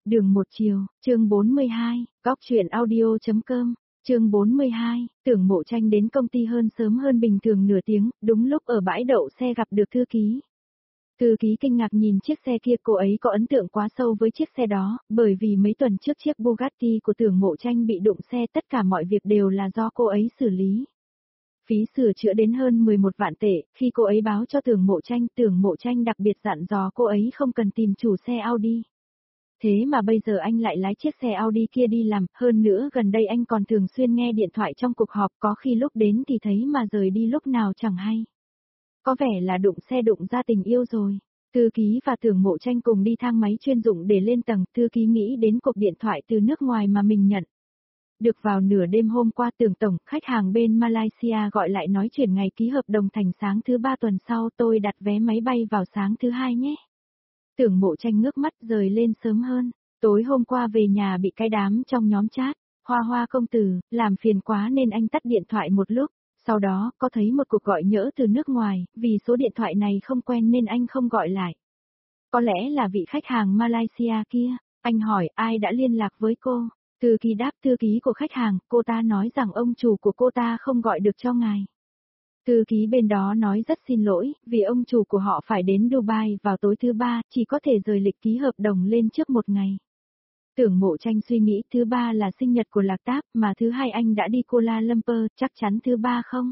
Đường một chiều, chương 42, góc truyện audio.com, chương 42, Tưởng Mộ Tranh đến công ty sớm hơn bình thường nửa tiếng, đúng lúc ở bãi đậu xe gặp được thư ký. Thư ký kinh ngạc nhìn chiếc xe kia, cô ấy có ấn tượng quá sâu với chiếc xe đó, bởi vì mấy tuần trước chiếc Bugatti của Tưởng Mộ Tranh bị đụng xe, tất cả mọi việc đều là do cô ấy xử lý. Phí sửa chữa đến hơn 11 vạn tệ, khi cô ấy báo cho Tưởng Mộ Tranh đặc biệt dặn dò cô ấy không cần tìm chủ xe Audi. Thế mà bây giờ anh lại lái chiếc xe Audi kia đi làm, hơn nữa gần đây anh còn thường xuyên nghe điện thoại trong cuộc họp, có khi lúc đến thì thấy mà rời đi lúc nào chẳng hay. Có vẻ là đụng xe đụng ra tình yêu rồi. Thư ký và Tưởng Mộ Tranh cùng đi thang máy chuyên dụng để lên tầng, thư ký nghĩ đến cuộc điện thoại từ nước ngoài mà mình nhận. Được vào nửa đêm hôm qua, Tưởng tổng, khách hàng bên Malaysia gọi lại nói chuyển ngày ký hợp đồng thành sáng thứ 3 tuần sau, tôi đặt vé máy bay vào sáng thứ 2 nhé. Tưởng Mộ Tranh ngước mắt rời lên sớm hơn. Tối hôm qua về nhà bị cái đám trong nhóm chat, Hoa công tử, làm phiền quá nên anh tắt điện thoại một lúc. Sau đó, có thấy một cuộc gọi nhỡ từ nước ngoài, vì số điện thoại này không quen nên anh không gọi lại. Có lẽ là vị khách hàng Malaysia kia. Anh hỏi ai đã liên lạc với cô. Thư ký đáp thư ký của khách hàng, cô ta nói rằng ông chủ của cô ta không gọi được cho ngài. Thư ký bên đó nói rất xin lỗi, vì ông chủ của họ phải đến Dubai vào tối thứ 3, chỉ có thể rời lịch ký hợp đồng lên trước một ngày. Tưởng Mộ Tranh suy nghĩ thứ 3 là sinh nhật của Lạc Táp, mà thứ 2 anh đã đi Kuala Lumpur, chắc chắn thứ 3 không?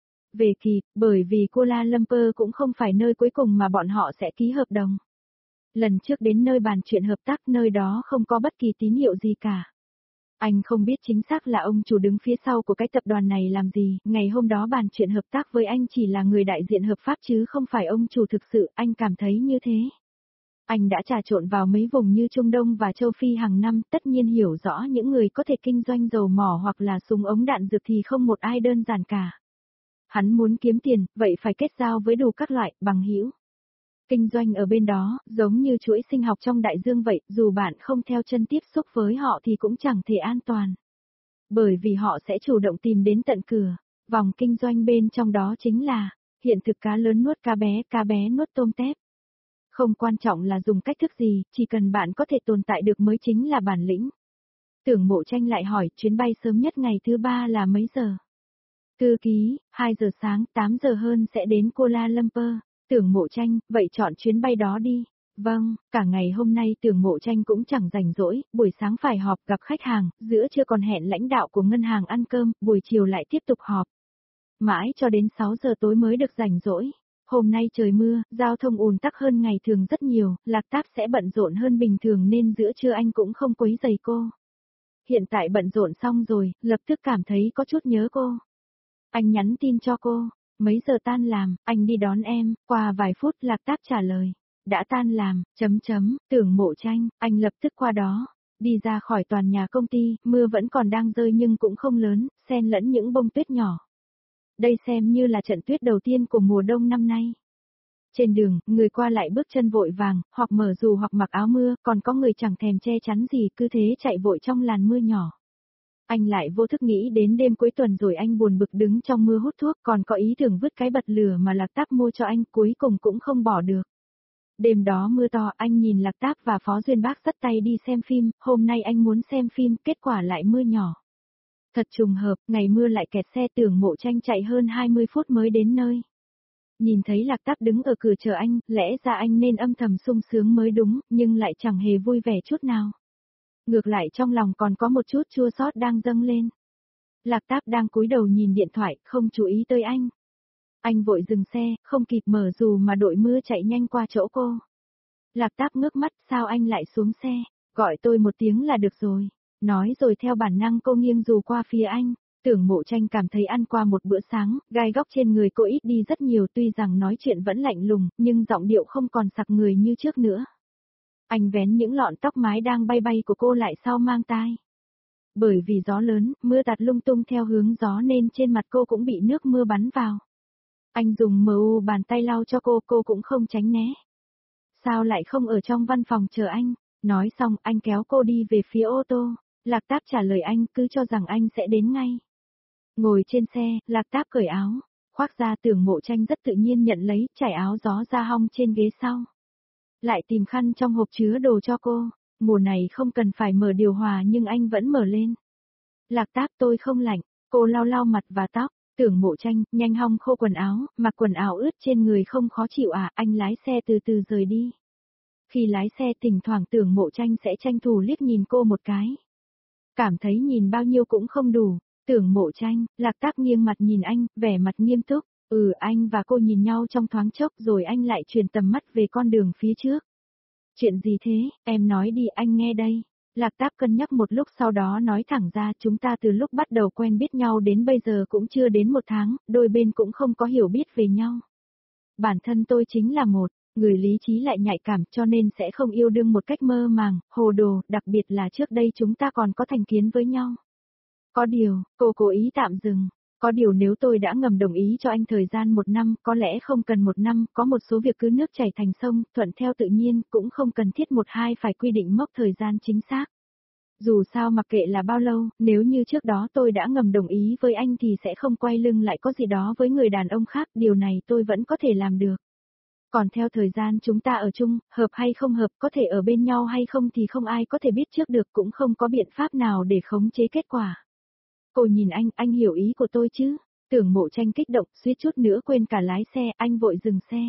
Về kịp, bởi vì Kuala Lumpur cũng không phải nơi cuối cùng mà bọn họ sẽ ký hợp đồng. Lần trước đến nơi bàn chuyện hợp tác, nơi đó không có bất kỳ tín hiệu gì cả. Anh không biết chính xác là ông chủ đứng phía sau của cái tập đoàn này làm gì, ngày hôm đó bàn chuyện hợp tác với anh chỉ là người đại diện hợp pháp chứ không phải ông chủ thực sự, anh cảm thấy như thế. Anh đã trà trộn vào mấy vùng như Trung Đông và châu Phi hàng năm, tất nhiên hiểu rõ những người có thể kinh doanh dầu mỏ hoặc là súng ống đạn dược thì không một ai đơn giản cả. Hắn muốn kiếm tiền, vậy phải kết giao với đủ các loại, bằng hữu. Kinh doanh ở bên đó, giống như chuỗi sinh học trong đại dương vậy, dù bạn không theo chân tiếp xúc với họ thì cũng chẳng thể an toàn. Bởi vì họ sẽ chủ động tìm đến tận cửa, vòng kinh doanh bên trong đó chính là, hiện thực cá lớn nuốt cá bé nuốt tôm tép. Không quan trọng là dùng cách thức gì, chỉ cần bạn có thể tồn tại được mới chính là bản lĩnh. Tưởng Mộ Tranh lại hỏi, chuyến bay sớm nhất ngày thứ 3 là mấy giờ? Thư ký, 2 giờ sáng, 8 giờ hơn sẽ đến Kuala Lumpur. Tưởng Mộ Tranh, vậy chọn chuyến bay đó đi. Vâng, cả ngày hôm nay Tưởng Mộ Tranh cũng chẳng rảnh rỗi, buổi sáng phải họp gặp khách hàng, giữa trưa còn hẹn lãnh đạo của ngân hàng ăn cơm, buổi chiều lại tiếp tục họp. Mãi cho đến 6 giờ tối mới được rảnh rỗi. Hôm nay trời mưa, giao thông ùn tắc hơn ngày thường rất nhiều, Lạc Táp sẽ bận rộn hơn bình thường nên giữa trưa anh cũng không quấy rầy cô. Hiện tại bận rộn xong rồi, lập tức cảm thấy có chút nhớ cô. Anh nhắn tin cho cô. Mấy giờ tan làm, anh đi đón em, qua vài phút Lạc Táp trả lời. Đã tan làm, Tưởng Mộ Tranh, anh lập tức qua đó. Đi ra khỏi toàn nhà công ty, mưa vẫn còn đang rơi nhưng cũng không lớn, xen lẫn những bông tuyết nhỏ. Đây xem như là trận tuyết đầu tiên của mùa đông năm nay. Trên đường, người qua lại bước chân vội vàng, hoặc mở dù hoặc mặc áo mưa, còn có người chẳng thèm che chắn gì, cứ thế chạy vội trong làn mưa nhỏ. Anh lại vô thức nghĩ đến đêm cuối tuần rồi anh buồn bực đứng trong mưa hút thuốc, còn có ý tưởng vứt cái bật lửa mà Lạc Táp mua cho anh, cuối cùng cũng không bỏ được. Đêm đó mưa to, anh nhìn Lạc Táp và Phó Duyên Bác dắt tay đi xem phim, hôm nay anh muốn xem phim, kết quả lại mưa nhỏ. Thật trùng hợp, ngày mưa lại kẹt xe, Tưởng Mộ Tranh chạy hơn 20 phút mới đến nơi. Nhìn thấy Lạc Táp đứng ở cửa chờ anh, lẽ ra anh nên âm thầm sung sướng mới đúng, nhưng lại chẳng hề vui vẻ chút nào. Ngược lại trong lòng còn có một chút chua xót đang dâng lên. Lạc Táp đang cúi đầu nhìn điện thoại, không chú ý tới anh. Anh vội dừng xe, không kịp mở dù mà đội mưa chạy nhanh qua chỗ cô. Lạc Táp ngước mắt, sao anh lại xuống xe, gọi tôi một tiếng là được rồi. Nói rồi theo bản năng cô nghiêng dù qua phía anh. Tưởng Mộ Tranh cảm thấy ăn qua một bữa sáng, gai góc trên người cô ít đi rất nhiều, tuy rằng nói chuyện vẫn lạnh lùng, nhưng giọng điệu không còn sặc người như trước nữa. Anh vén những lọn tóc mái đang bay bay của cô lại sau mang tai. Bởi vì gió lớn, mưa tạt lung tung theo hướng gió nên trên mặt cô cũng bị nước mưa bắn vào. Anh dùng bàn tay lau cho cô cũng không tránh né. Sao lại không ở trong văn phòng chờ anh? Nói xong, anh kéo cô đi về phía ô tô. Lạc Táp trả lời anh, cứ cho rằng anh sẽ đến ngay. Ngồi trên xe, Lạc Táp cởi áo, khoác ra. Tưởng Mộ Tranh rất tự nhiên nhận lấy, trải áo gió ra hong trên ghế sau. Lại tìm khăn trong hộp chứa đồ cho cô. Mùa này không cần phải mở điều hòa nhưng anh vẫn mở lên. Lạc Tác tôi không lạnh, cô lau lau mặt và tóc. Tưởng Mộ Tranh, nhanh hong khô quần áo, mặc quần áo ướt trên người không khó chịu à, anh lái xe từ từ rời đi. Khi lái xe thỉnh thoảng Tưởng Mộ Tranh sẽ tranh thủ liếc nhìn cô một cái. Cảm thấy nhìn bao nhiêu cũng không đủ, Tưởng Mộ Tranh, Lạc Tác nghiêng mặt nhìn anh, vẻ mặt nghiêm túc, anh và cô nhìn nhau trong thoáng chốc rồi anh lại chuyển tầm mắt về con đường phía trước. Chuyện gì thế, em nói đi anh nghe đây. Lạc Tác cân nhắc một lúc sau đó nói thẳng ra chúng ta từ lúc bắt đầu quen biết nhau đến bây giờ cũng chưa đến 1 tháng, đôi bên cũng không có hiểu biết về nhau. Bản thân tôi chính là một người lý trí lại nhạy cảm cho nên sẽ không yêu đương một cách mơ màng, hồ đồ, đặc biệt là trước đây chúng ta còn có thành kiến với nhau. Có điều, cô cố ý tạm dừng. Có điều nếu tôi đã ngầm đồng ý cho anh thời gian 1 năm, có lẽ không cần 1 năm, có một số việc cứ nước chảy thành sông, thuận theo tự nhiên, cũng không cần thiết một hai phải quy định mốc thời gian chính xác. Dù sao mặc kệ là bao lâu, nếu như trước đó tôi đã ngầm đồng ý với anh thì sẽ không quay lưng lại có gì đó với người đàn ông khác, điều này tôi vẫn có thể làm được. Còn theo thời gian chúng ta ở chung, hợp hay không hợp, có thể ở bên nhau hay không thì không ai có thể biết trước được, cũng không có biện pháp nào để khống chế kết quả. Cô nhìn anh hiểu ý của tôi chứ? Tưởng Mộ Tranh kích động, suýt chút nữa quên cả lái xe, anh vội dừng xe.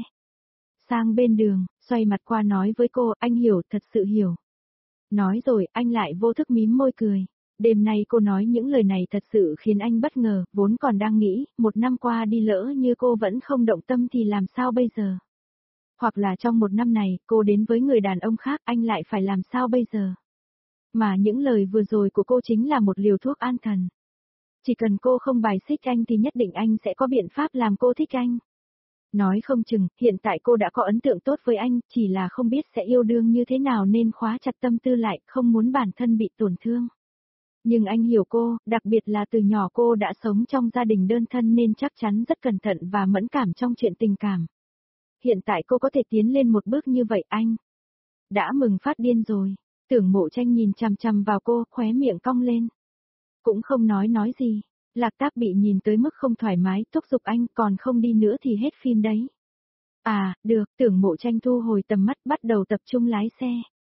Sang bên đường, xoay mặt qua nói với cô, anh hiểu, thật sự hiểu. Nói rồi, anh lại vô thức mím môi cười. Đêm nay cô nói những lời này thật sự khiến anh bất ngờ, vốn còn đang nghĩ, 1 năm qua đi lỡ như cô vẫn không động tâm thì làm sao bây giờ? Hoặc là trong 1 năm này, cô đến với người đàn ông khác, anh lại phải làm sao bây giờ? Mà những lời vừa rồi của cô chính là một liều thuốc an thần. Chỉ cần cô không bài xích anh thì nhất định anh sẽ có biện pháp làm cô thích anh. Nói không chừng, hiện tại cô đã có ấn tượng tốt với anh, chỉ là không biết sẽ yêu đương như thế nào nên khóa chặt tâm tư lại, không muốn bản thân bị tổn thương. Nhưng anh hiểu cô, đặc biệt là từ nhỏ cô đã sống trong gia đình đơn thân nên chắc chắn rất cẩn thận và mẫn cảm trong chuyện tình cảm. Hiện tại cô có thể tiến lên một bước như vậy anh đã mừng phát điên rồi. Tưởng Mộ Tranh nhìn chằm chằm vào cô, khóe miệng cong lên. Cũng không nói gì. Lạc Tác bị nhìn tới mức không thoải mái, thúc giục anh, còn không đi nữa thì hết phim đấy. À, được, Tưởng Mộ Tranh thu hồi tầm mắt bắt đầu tập trung lái xe.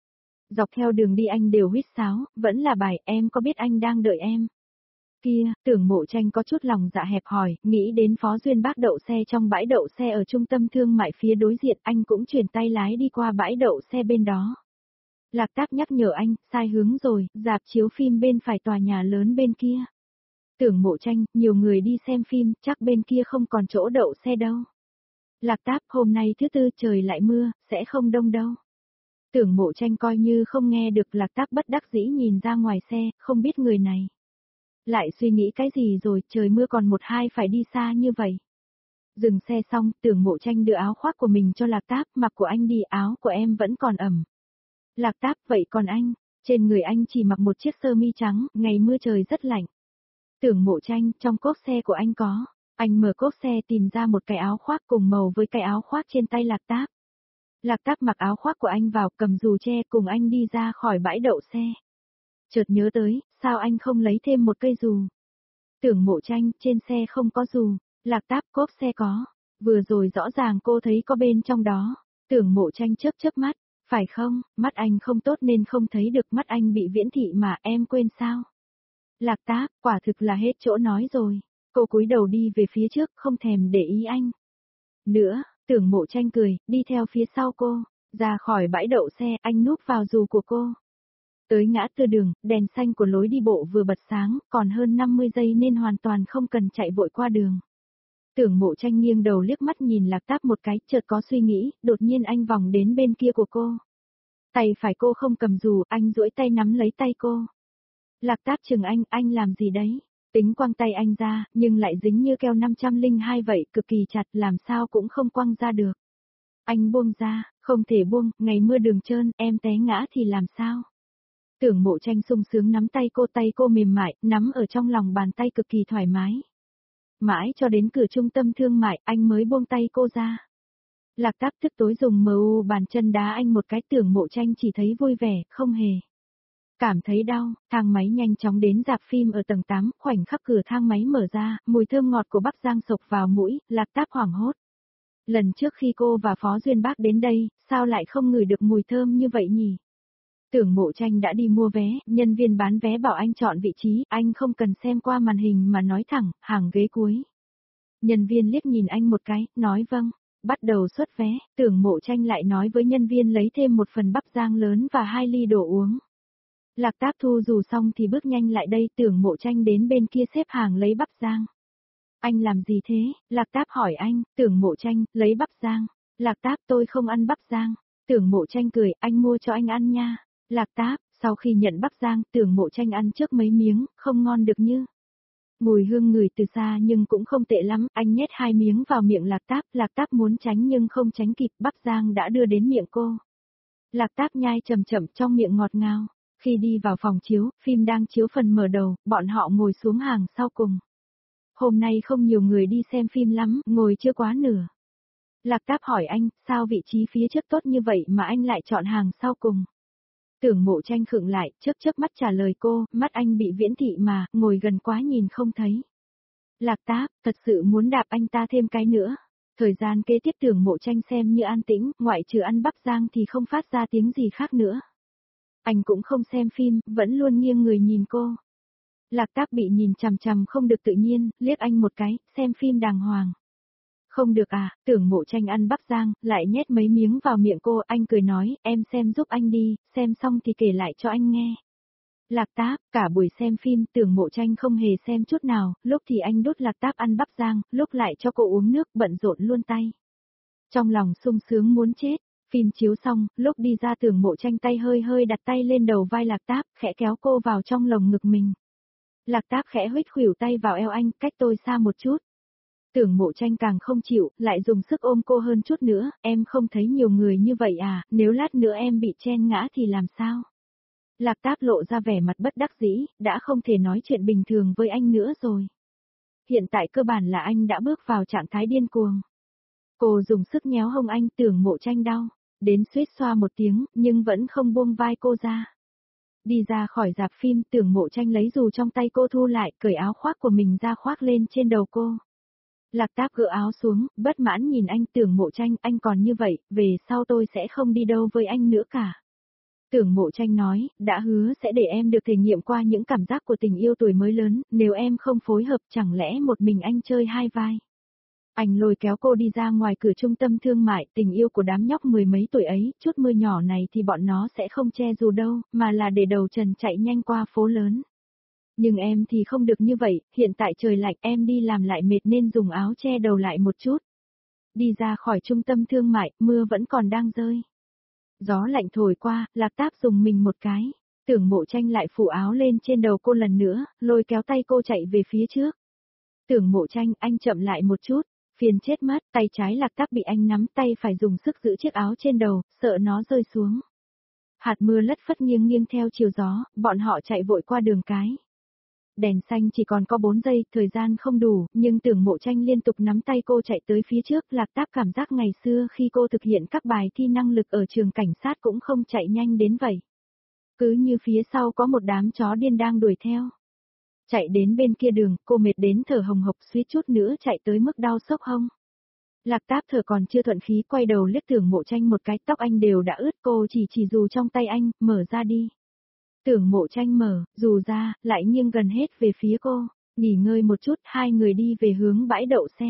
Dọc theo đường đi anh đều huýt sáo, vẫn là bài em có biết anh đang đợi em. Kia, Tưởng Mộ Tranh có chút lòng dạ hẹp hòi, nghĩ đến Phó Duyên Bác đậu xe trong bãi đậu xe ở trung tâm thương mại phía đối diện, anh cũng chuyển tay lái đi qua bãi đậu xe bên đó. Lạc Tác nhắc nhở anh, sai hướng rồi, rạp chiếu phim bên phải tòa nhà lớn bên kia. Tưởng Mộ Tranh, nhiều người đi xem phim, chắc bên kia không còn chỗ đậu xe đâu. Lạc Tác, hôm nay thứ tư trời lại mưa, sẽ không đông đâu. Tưởng Mộ Tranh coi như không nghe được, Lạc Tác bất đắc dĩ nhìn ra ngoài xe, không biết người này lại suy nghĩ cái gì rồi, trời mưa còn 1-2 phải đi xa như vậy. Dừng xe xong, Tưởng Mộ Tranh đưa áo khoác của mình cho Lạc Tác, mặc của anh đi, áo của em vẫn còn ẩm. Lạc Tác, vậy còn anh? Trên người anh chỉ mặc một chiếc sơ mi trắng, ngày mưa trời rất lạnh. Tưởng Mộ Tranh, trong cốp xe của anh có. Anh mở cốp xe tìm ra một cái áo khoác cùng màu với cái áo khoác trên tay Lạc Tác. Lạc Tác mặc áo khoác của anh vào, cầm dù che cùng anh đi ra khỏi bãi đậu xe. Chợt nhớ tới, sao anh không lấy thêm một cây dù? Tưởng Mộ Tranh, trên xe không có dù. Lạc Tác, cốp xe có. Vừa rồi rõ ràng cô thấy có bên trong đó. Tưởng Mộ Tranh chớp chớp mắt. Phải không, mắt anh không tốt nên không thấy được, mắt anh bị viễn thị mà, em quên sao? Lạc Tác, quả thực là hết chỗ nói rồi. Cô cúi đầu đi về phía trước, không thèm để ý anh nữa. Tưởng Mộ Tranh cười, đi theo phía sau cô. Ra khỏi bãi đậu xe, anh núp vào dù của cô. Tới ngã tư đường, đèn xanh của lối đi bộ vừa bật sáng, còn hơn 50 giây nên hoàn toàn không cần chạy vội qua đường. Tưởng Mộ Tranh nghiêng đầu liếc mắt nhìn Lạc Tác một cái, chợt có suy nghĩ, đột nhiên anh vòng đến bên kia của cô. Tay phải cô không cầm dù, anh duỗi tay nắm lấy tay cô. Lạc Tác chừng anh làm gì đấy? Tính quăng tay anh ra, nhưng lại dính như keo 502 vậy, cực kỳ chặt, làm sao cũng không quăng ra được. Anh buông ra, không thể buông, ngày mưa đường trơn, em té ngã thì làm sao? Tưởng Mộ Tranh sung sướng nắm tay cô mềm mại, nắm ở trong lòng bàn tay cực kỳ thoải mái. Mãi cho đến cửa trung tâm thương mại, anh mới buông tay cô ra. Lạc Tác tức tối dùng MU bàn chân đá anh một cái, Tưởng Mộ Tranh chỉ thấy vui vẻ, không hề cảm thấy đau. Thang máy nhanh chóng đến rạp phim ở tầng 8, khoảnh khắc cửa thang máy mở ra, mùi thơm ngọt của Bắc Giang sộc vào mũi, Lạc Tác hoảng hốt. Lần trước khi cô và Phó Duyên Bác đến đây, sao lại không ngửi được mùi thơm như vậy nhỉ? Tưởng Mộ Tranh đã đi mua vé, nhân viên bán vé bảo anh chọn vị trí, anh không cần xem qua màn hình mà nói thẳng, hàng ghế cuối. Nhân viên liếc nhìn anh một cái, nói vâng, bắt đầu xuất vé, Tưởng Mộ Tranh lại nói với nhân viên lấy thêm một phần bắp rang lớn và 2 ly đồ uống. Lạc Táp thu dù xong thì bước nhanh lại đây, Tưởng Mộ Tranh đến bên kia xếp hàng lấy bắp rang. Anh làm gì thế? Lạc Táp hỏi anh, Tưởng Mộ Tranh, lấy bắp rang. Lạc Táp tôi không ăn bắp rang. Tưởng Mộ Tranh cười, anh mua cho anh ăn nha. Lạc Táp, sau khi nhận bắp rang, Tưởng Mộ Tranh ăn trước mấy miếng, không ngon được như. Mùi hương ngửi từ xa nhưng cũng không tệ lắm, anh nhét 2 miếng vào miệng Lạc Táp muốn tránh nhưng không tránh kịp, bắp rang đã đưa đến miệng cô. Lạc Táp nhai chậm chậm trong miệng ngọt ngào. Khi đi vào phòng chiếu, phim đang chiếu phần mở đầu, bọn họ ngồi xuống hàng sau cùng. Hôm nay không nhiều người đi xem phim lắm, ngồi chưa quá nửa. Lạc Táp hỏi anh, sao vị trí phía trước tốt như vậy mà anh lại chọn hàng sau cùng? Tưởng Mộ Tranh khựng lại, chớp mắt trả lời cô, mắt anh bị viễn thị mà, ngồi gần quá nhìn không thấy. Lạc Táp, thật sự muốn đạp anh ta thêm cái nữa. Thời gian kế tiếp Tưởng Mộ Tranh xem như an tĩnh, ngoại trừ ăn bắp rang thì không phát ra tiếng gì khác nữa. Anh cũng không xem phim, vẫn luôn nghiêng người nhìn cô. Lạc Táp bị nhìn chằm chằm không được tự nhiên, liếc anh một cái, xem phim đàng hoàng. Không được à, Tưởng Mộ Tranh ăn bắp rang, lại nhét mấy miếng vào miệng cô, anh cười nói, em xem giúp anh đi, xem xong thì kể lại cho anh nghe. Lạc Táp, cả buổi xem phim, Tưởng Mộ Tranh không hề xem chút nào, lúc thì anh đút Lạc Táp ăn bắp rang, lúc lại cho cô uống nước, bận rộn luôn tay. Trong lòng sung sướng muốn chết. Phim chiếu xong, lúc đi ra Tưởng Mộ Tranh tay hơi đặt tay lên đầu vai Lạc Táp, khẽ kéo cô vào trong lồng ngực mình. Lạc Táp khẽ huých khuỷu tay vào eo anh, cách tôi xa một chút. Tưởng Mộ Tranh càng không chịu, lại dùng sức ôm cô hơn chút nữa, em không thấy nhiều người như vậy à, nếu lát nữa em bị chen ngã thì làm sao? Lạc Táp lộ ra vẻ mặt bất đắc dĩ, đã không thể nói chuyện bình thường với anh nữa rồi. Hiện tại cơ bản là anh đã bước vào trạng thái điên cuồng. Cô dùng sức nhéo hông anh, Tưởng Mộ Tranh đau, đến suýt xoa một tiếng, nhưng vẫn không buông vai cô ra. Đi ra khỏi rạp phim, Tưởng Mộ Tranh lấy dù trong tay cô thu lại, cởi áo khoác của mình ra khoác lên trên đầu cô. Lạc Táp gỡ áo xuống, bất mãn nhìn anh, Tưởng Mộ Tranh, anh còn như vậy, về sau tôi sẽ không đi đâu với anh nữa cả. Tưởng Mộ Tranh nói, đã hứa sẽ để em được thể nghiệm qua những cảm giác của tình yêu tuổi mới lớn, nếu em không phối hợp chẳng lẽ một mình anh chơi hai vai. Anh lôi kéo cô đi ra ngoài cửa trung tâm thương mại, tình yêu của đám nhóc mười mấy tuổi ấy, chút mưa nhỏ này thì bọn nó sẽ không che dù đâu, mà là để đầu trần chạy nhanh qua phố lớn. Nhưng em thì không được như vậy, hiện tại trời lạnh em đi làm lại mệt nên dùng áo che đầu lại một chút. Đi ra khỏi trung tâm thương mại, mưa vẫn còn đang rơi. Gió lạnh thổi qua, Lạc Táp dùng mình một cái. Tưởng Mộ Tranh lại phủ áo lên trên đầu cô lần nữa, lôi kéo tay cô chạy về phía trước. Tưởng Mộ Tranh, anh chậm lại một chút. Phiền chết mất, tay trái Lạc Táp bị anh nắm, tay phải dùng sức giữ chiếc áo trên đầu, sợ nó rơi xuống. Hạt mưa lất phất nghiêng nghiêng theo chiều gió, bọn họ chạy vội qua đường cái. Đèn xanh chỉ còn có 4 giây, thời gian không đủ, nhưng Tưởng Mộ Tranh liên tục nắm tay cô chạy tới phía trước, Lạc Táp cảm giác ngày xưa khi cô thực hiện các bài thi năng lực ở trường cảnh sát cũng không chạy nhanh đến vậy. Cứ như phía sau có một đám chó điên đang đuổi theo. Chạy đến bên kia đường, cô mệt đến thở hồng hộc suýt chút nữa chạy tới mức đau sốc hông. Lạc Táp thở còn chưa thuận khí quay đầu liếc Tưởng Mộ Tranh một cái, tóc anh đều đã ướt, cô chỉ dù trong tay anh, mở ra đi. Tưởng Mộ Tranh mở, dù ra, lại nghiêng gần hết về phía cô, nghỉ ngơi một chút, hai người đi về hướng bãi đậu xe.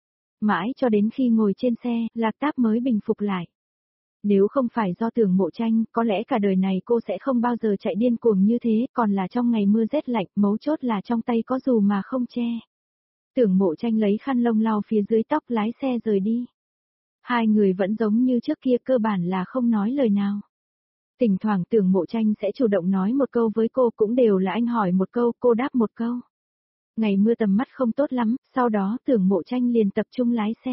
Mãi cho đến khi ngồi trên xe, Lạc Táp mới bình phục lại. Nếu không phải do Tưởng Mộ Tranh, có lẽ cả đời này cô sẽ không bao giờ chạy điên cuồng như thế, còn là trong ngày mưa rét lạnh, mấu chốt là trong tay có dù mà không che. Tưởng Mộ Tranh lấy khăn lông lau phía dưới tóc lái xe rời đi. Hai người vẫn giống như trước kia, cơ bản là không nói lời nào. Thỉnh thoảng Tưởng Mộ Tranh sẽ chủ động nói một câu với cô, cũng đều là anh hỏi một câu, cô đáp một câu. Ngày mưa tầm mắt không tốt lắm, sau đó Tưởng Mộ Tranh liền tập trung lái xe.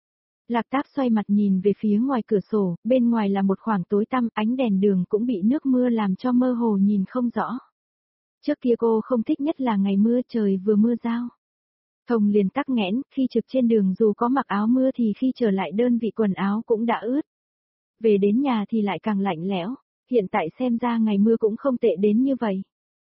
Lạc Táp xoay mặt nhìn về phía ngoài cửa sổ, bên ngoài là một khoảng tối tăm, ánh đèn đường cũng bị nước mưa làm cho mơ hồ nhìn không rõ. Trước kia cô không thích nhất là ngày mưa, trời vừa mưa rao. Thông liền tắc nghẽn, khi trực trên đường dù có mặc áo mưa thì khi trở lại đơn vị quần áo cũng đã ướt. Về đến nhà thì lại càng lạnh lẽo, hiện tại xem ra ngày mưa cũng không tệ đến như vậy.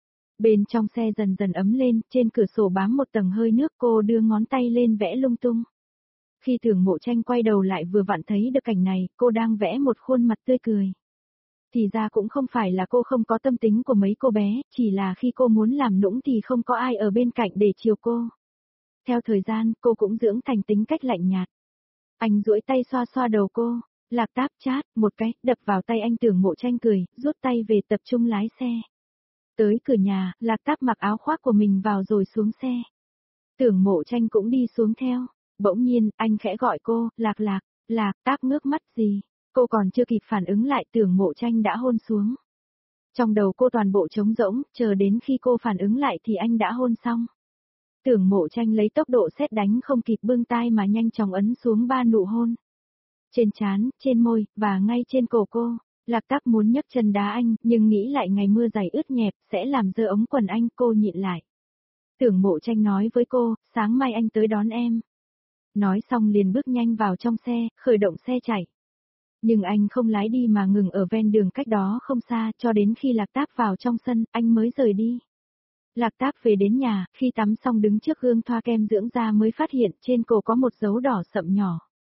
Bên trong xe dần dần ấm lên, trên cửa sổ bám một tầng hơi nước, cô đưa ngón tay lên vẽ lung tung. Khi Tưởng Mộ Tranh quay đầu lại vừa vặn thấy được cảnh này, cô đang vẽ một khuôn mặt tươi cười. Thì ra cũng không phải là cô không có tâm tính của mấy cô bé, chỉ là khi cô muốn làm nũng thì không có ai ở bên cạnh để chiều cô. Theo thời gian, cô cũng dưỡng thành tính cách lạnh nhạt. Anh duỗi tay xoa xoa đầu cô, Lạc Táp chát, một cái, đập vào tay anh. Tưởng Mộ Tranh cười, rút tay về tập trung lái xe. Tới cửa nhà, Lạc Táp mặc áo khoác của mình vào rồi xuống xe. Tưởng Mộ Tranh cũng đi xuống theo. Bỗng nhiên, anh khẽ gọi cô, Lạc Lạc, Lạc Táp ngước mắt gì. Cô còn chưa kịp phản ứng lại, Tưởng Mộ Tranh đã hôn xuống. Trong đầu cô toàn bộ trống rỗng, chờ đến khi cô phản ứng lại thì anh đã hôn xong. Tưởng Mộ Tranh lấy tốc độ sét đánh không kịp bưng tai mà nhanh chóng ấn xuống 3 nụ hôn. Trên trán, trên môi, và ngay trên cổ cô. Lạc Táp muốn nhấc chân đá anh, nhưng nghĩ lại ngày mưa dày ướt nhẹp, sẽ làm dơ ống quần anh, cô nhịn lại. Tưởng Mộ Tranh nói với cô, sáng mai anh tới đón em. Nói xong liền bước nhanh vào trong xe, khởi động xe chạy. Nhưng anh không lái đi mà ngừng ở ven đường cách đó không xa, cho đến khi Lạc Táp vào trong sân, anh mới rời đi. Lạc Táp về đến nhà, khi tắm xong đứng trước gương thoa kem dưỡng da mới phát hiện trên cổ có một dấu đỏ sậm nhỏ.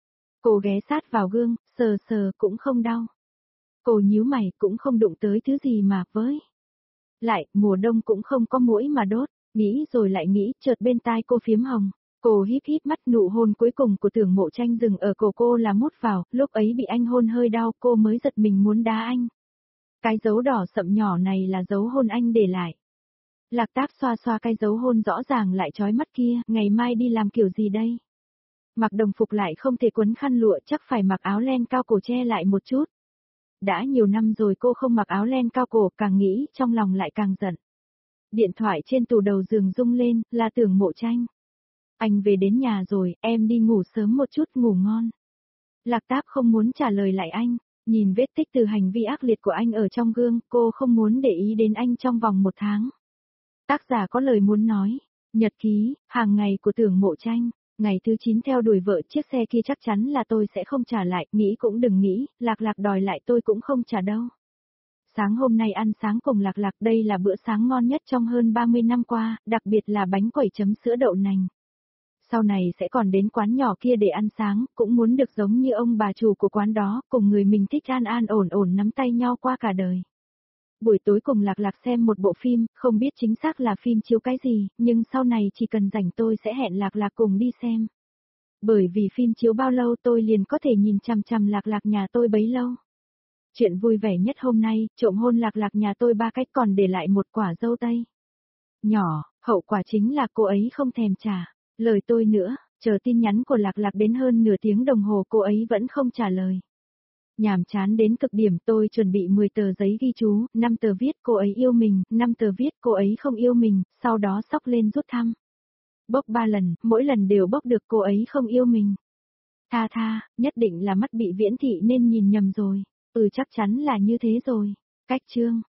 Cô ghé sát vào gương, sờ sờ cũng không đau. Cô nhíu mày cũng không đụng tới thứ gì mà với. Lại, mùa đông cũng không có muỗi mà đốt, nghĩ rồi lại nghĩ, chợt bên tai cô phiếm hồng. Cô híp híp mắt, nụ hôn cuối cùng của Tưởng Mộ Tranh dừng ở cổ cô là mút vào, lúc ấy bị anh hôn hơi đau, cô mới giật mình muốn đá anh. Cái dấu đỏ sậm nhỏ này là dấu hôn anh để lại. Lạc Táp xoa xoa cái dấu hôn rõ ràng lại chói mắt kia, ngày mai đi làm kiểu gì đây? Mặc đồng phục lại không thể quấn khăn lụa, chắc phải mặc áo len cao cổ che lại một chút. Đã nhiều năm rồi cô không mặc áo len cao cổ, càng nghĩ trong lòng lại càng giận. Điện thoại trên tủ đầu giường rung lên, là Tưởng Mộ Tranh. Anh về đến nhà rồi, em đi ngủ sớm một chút, ngủ ngon. Lạc Táp không muốn trả lời lại anh, nhìn vết tích từ hành vi ác liệt của anh ở trong gương, cô không muốn để ý đến anh trong vòng 1 tháng. Tác giả có lời muốn nói, nhật ký, hàng ngày của Tưởng Mộ Tranh, ngày thứ 9 theo đuổi vợ, chiếc xe kia chắc chắn là tôi sẽ không trả lại, nghĩ cũng đừng nghĩ, Lạc Lạc đòi lại tôi cũng không trả đâu. Sáng hôm nay ăn sáng cùng Lạc Lạc, đây là bữa sáng ngon nhất trong hơn 30 năm qua, đặc biệt là bánh quẩy chấm sữa đậu nành. Sau này sẽ còn đến quán nhỏ kia để ăn sáng, cũng muốn được giống như ông bà chủ của quán đó, cùng người mình thích an an ổn ổn nắm tay nhau qua cả đời. Buổi tối cùng Lạc Lạc xem một bộ phim, không biết chính xác là phim chiếu cái gì, nhưng sau này chỉ cần rảnh tôi sẽ hẹn Lạc Lạc cùng đi xem. Bởi vì phim chiếu bao lâu tôi liền có thể nhìn chằm chằm Lạc Lạc nhà tôi bấy lâu. Chuyện vui vẻ nhất hôm nay, trộm hôn Lạc Lạc nhà tôi 3 cách còn để lại một quả dâu tây. Nhỏ, hậu quả chính là cô ấy không thèm trả lời tôi nữa, chờ tin nhắn của Lạc Lạc đến hơn nửa tiếng đồng hồ cô ấy vẫn không trả lời. Nhàm chán đến cực điểm, tôi chuẩn bị 10 tờ giấy ghi chú, 5 tờ viết cô ấy yêu mình, 5 tờ viết cô ấy không yêu mình, sau đó xóc lên rút thăm. Bốc 3 lần, mỗi lần đều bốc được cô ấy không yêu mình. Tha, nhất định là mắt bị viễn thị nên nhìn nhầm rồi. Chắc chắn là như thế rồi. Cách chương.